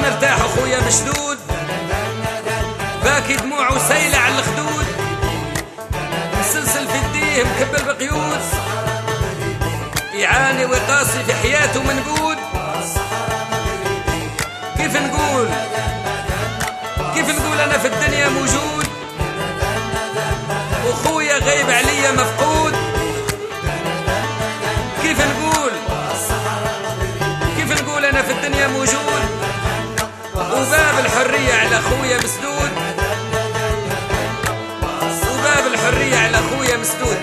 مرتاح اخويا مشدود، باكي دموعه سيلة على الخدود، مسلسل في يديه مكبل بقيود، يعاني ويقاسي في حياته منقود. كيف نقول انا في الدنيا موجود، واخويا غايب عليا مفقود. كيف نقول انا في الدنيا موجود، وباب الحرية على اخويا مسدود، وباب الحرية على اخويا مسدود.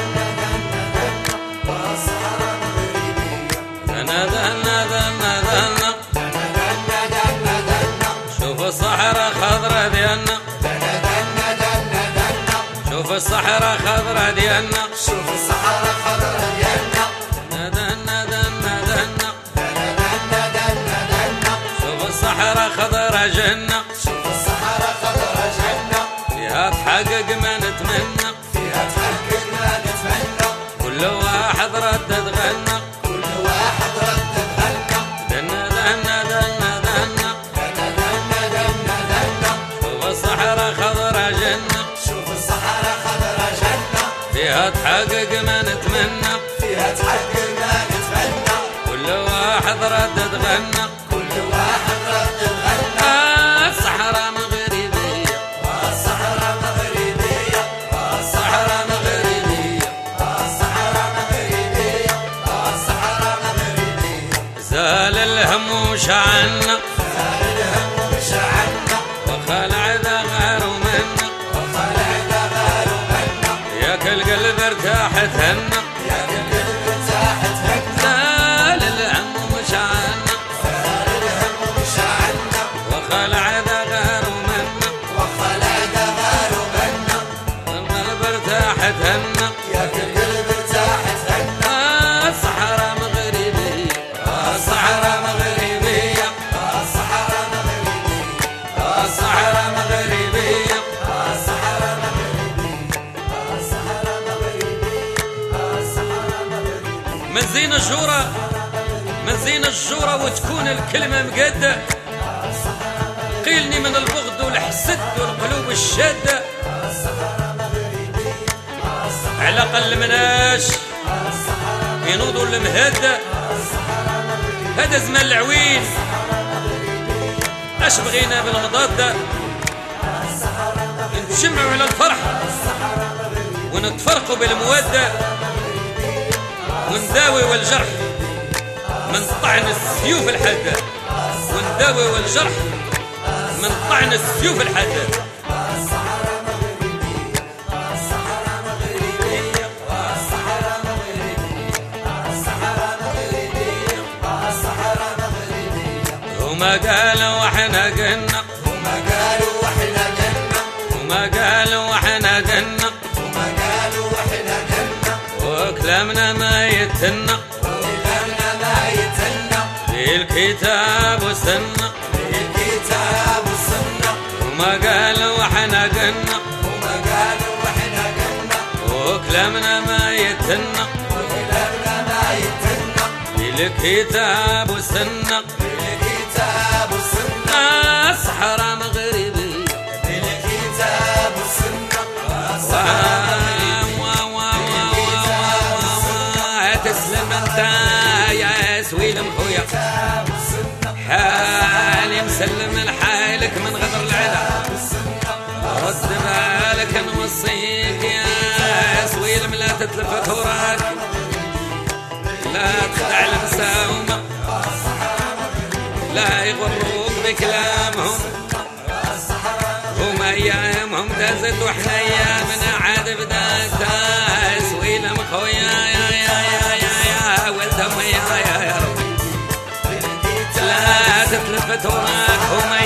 شوف الصحراء خضرا ديالنا، شوف الصحراء خضرا ديالنا، شوف الصحراء خضرا ديالنا، شوف الصحراء خضرا جنة، شوف الصحراء خضرا جنة، فيها تحقق ما نتمنى، فيها تحقق ما نتمنى، كل واحد ردد غنى، كل واحد ردد غنى، دنا دنا دنا دنا دنا دنا دنا، شوف الصحراء خضرا جنة، شوف الصحراء خضرا جنة، فيها تحقق ما نتمنى، فيها تحقق ما نتمنى، كل واحد ردد غنى، كل واحد ردد غنى. الصحراء مغربية، الصحراء مغربية، الصحراء مغربية، الصحراء مغربية، الصحراء مغربية، زال الهم وش عنا، زال الهم وش عنا، وخلع ذا غار منا، وخلع ذا غار منا، ياك القلب ارتاحت هنا، يا القلب ارتاحت هنا، زال الهم وش عنا، زال الهم وش عنا، وخلع ذا غار منا، وخلع ذا غار منا، القلب ارتاحت هنا، يا القلب ارتاحت هنا. الصحراء مغربية، الصحراء مغربية، الصحراء مغربية، الصحراء مغربية، الصحراء مغربية، الصحراء مغربية، الصحراء مغربية. من زين الجورة، من زين الجورة وتكون الكلمة مقادة، قيلني من البغض والحسد والقلوب الشادة، على قل مناش ينوضوا المهادة. هذا زمان العوين، اش بغينا بالمضادة، نتجمعوا على الفرح ونتفرقوا بالمودة، ونداوي والجرح من طعن السيوف الحادة، ونداوي والجرح من طعن السيوف الحادة. وما قالوا واحنا قلنا، وما قالوا واحنا قلنا، وما قالوا واحنا قلنا، وما قالوا واحنا قلنا، وكلامنا ما يتنا، وكلامنا ما يتنا، في الكتاب والسنة، في الكتاب والسنة. وما قالوا واحنا قلنا، وما قالوا واحنا قلنا، وكلامنا ما يتنا، وكلامنا ما يتنا، في الكتاب والسنة، في الكتاب والسنة. الصحراء مغربية، في الكتاب والسنة، تسلم انت يا سويل مخويا، حالي مسلم لحالك من غدر العلا، رد بالك نوصيك يا سويل لا تتلفت وراك، لا تخدع المساومة، لا يغروك بكلامهم، هم ايامهم دازت واحنا ايامنا عاد بدات. سويل مخويا يا ولدهم يا ربي، لا تتلفت وراك، هم